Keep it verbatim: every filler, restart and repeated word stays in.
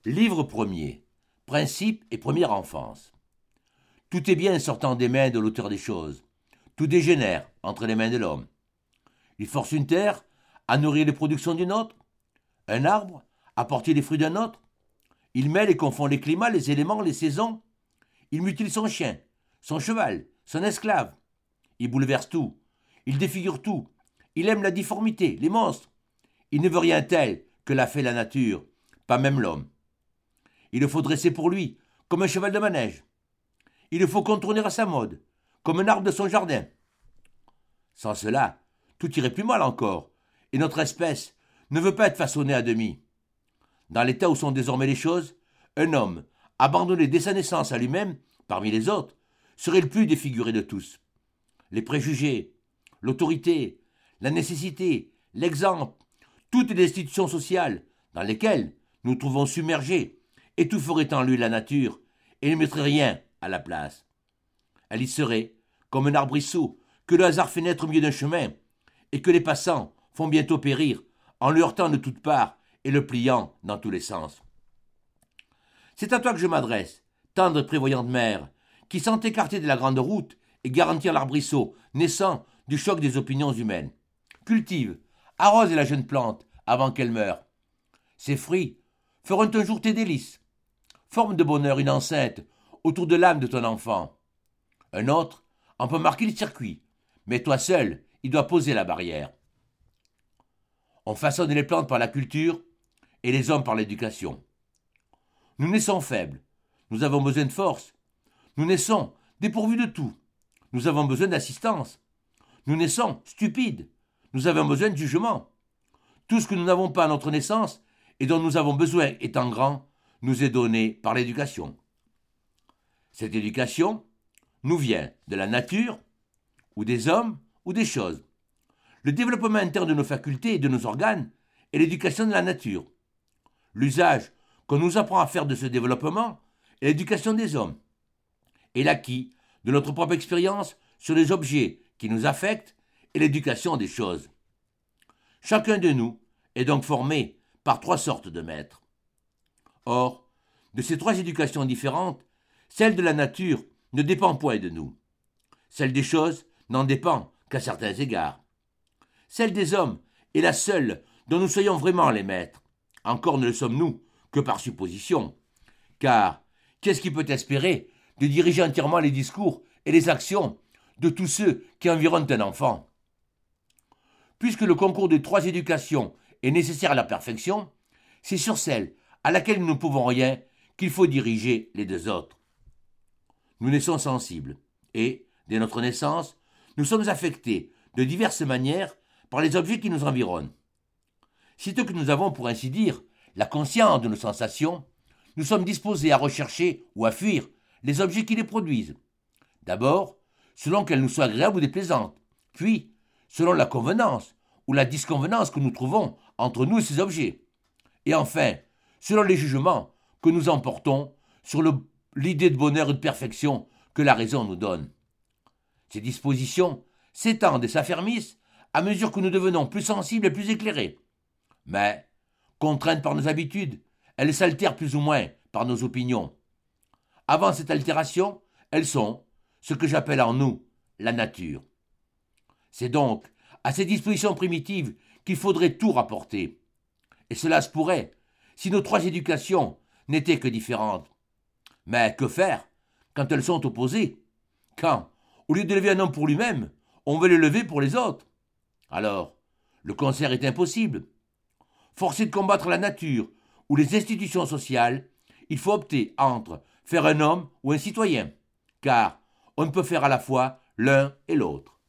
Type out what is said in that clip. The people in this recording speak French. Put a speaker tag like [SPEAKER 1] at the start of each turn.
[SPEAKER 1] Livre premier. Principe et première enfance. Tout est bien sortant des mains de l'auteur des choses. Tout dégénère entre les mains de l'homme. Il force une terre à nourrir les productions d'une autre, un arbre à porter les fruits d'un autre. Il mêle et confond les climats, les éléments, les saisons. Il mutile son chien, son cheval, son esclave. Il bouleverse tout. Il défigure tout. Il aime la difformité, les monstres. Il ne veut rien tel que l'a fait la nature, pas même l'homme. Il le faut dresser pour lui, comme un cheval de manège. Il le faut contourner à sa mode, comme un arbre de son jardin. Sans cela, tout irait plus mal encore, et notre espèce ne veut pas être façonnée à demi. Dans l'état où sont désormais les choses, un homme, abandonné dès sa naissance à lui-même, parmi les autres, serait le plus défiguré de tous. Les préjugés, l'autorité, la nécessité, l'exemple, toutes les institutions sociales dans lesquelles nous trouvons submergés, étoufferaient en lui la nature et ne mettraient rien à la place. Elle y serait comme un arbrisseau que le hasard fait naître au milieu d'un chemin et que les passants font bientôt périr en le heurtant de toutes parts et le pliant dans tous les sens. C'est à toi que je m'adresse, tendre et prévoyante mère, qui, sans t'écarter de la grande route et garantir l'arbrisseau naissant du choc des opinions humaines, cultive, arrose la jeune plante avant qu'elle meure. Ses fruits feront un jour tes délices. Forme de bonheur une enceinte autour de l'âme de ton enfant. Un autre en peut marquer le circuit, mais toi seul, il doit poser la barrière. On façonne les plantes par la culture et les hommes par l'éducation. Nous naissons faibles, nous avons besoin de force. Nous naissons dépourvus de tout. Nous avons besoin d'assistance. Nous naissons stupides. Nous avons besoin de jugement. Tout ce que nous n'avons pas à notre naissance et dont nous avons besoin étant grands nous est donné par l'éducation. Cette éducation nous vient de la nature, ou des hommes, ou des choses. Le développement interne de nos facultés et de nos organes est l'éducation de la nature. L'usage qu'on nous apprend à faire de ce développement est l'éducation des hommes. Et l'acquis de notre propre expérience sur les objets qui nous affectent est l'éducation des choses. Chacun de nous est donc formé par trois sortes de maîtres. Or, de ces trois éducations différentes, celle de la nature ne dépend point de nous. Celle des choses n'en dépend qu'à certains égards. Celle des hommes est la seule dont nous soyons vraiment les maîtres. Encore ne le sommes-nous que par supposition. Car qu'est-ce qui peut espérer de diriger entièrement les discours et les actions de tous ceux qui environnent un enfant? Puisque le concours de trois éducations est nécessaire à la perfection, c'est sur celle à laquelle nous ne pouvons rien qu'il faut diriger les deux autres. Nous naissons sensibles et, dès notre naissance, nous sommes affectés de diverses manières par les objets qui nous environnent. Sitôt que nous avons, pour ainsi dire, la conscience de nos sensations, nous sommes disposés à rechercher ou à fuir les objets qui les produisent. D'abord, selon qu'elles nous soient agréables ou déplaisantes, puis, selon la convenance ou la disconvenance que nous trouvons entre nous et ces objets, et enfin, selon les jugements que nous emportons sur le, l'idée de bonheur et de perfection que la raison nous donne. Ces dispositions s'étendent et s'affermissent à mesure que nous devenons plus sensibles et plus éclairés. Mais, contraintes par nos habitudes, elles s'altèrent plus ou moins par nos opinions. Avant cette altération, elles sont ce que j'appelle en nous la nature. C'est donc à ces dispositions primitives qu'il faudrait tout rapporter. Et cela se pourrait si nos trois éducations n'étaient que différentes. Mais que faire quand elles sont opposées? Quand, au lieu de lever un homme pour lui-même, on veut le lever pour les autres? Alors, le concert est impossible. Forcé de combattre la nature ou les institutions sociales, il faut opter entre faire un homme ou un citoyen, car on ne peut faire à la fois l'un et l'autre.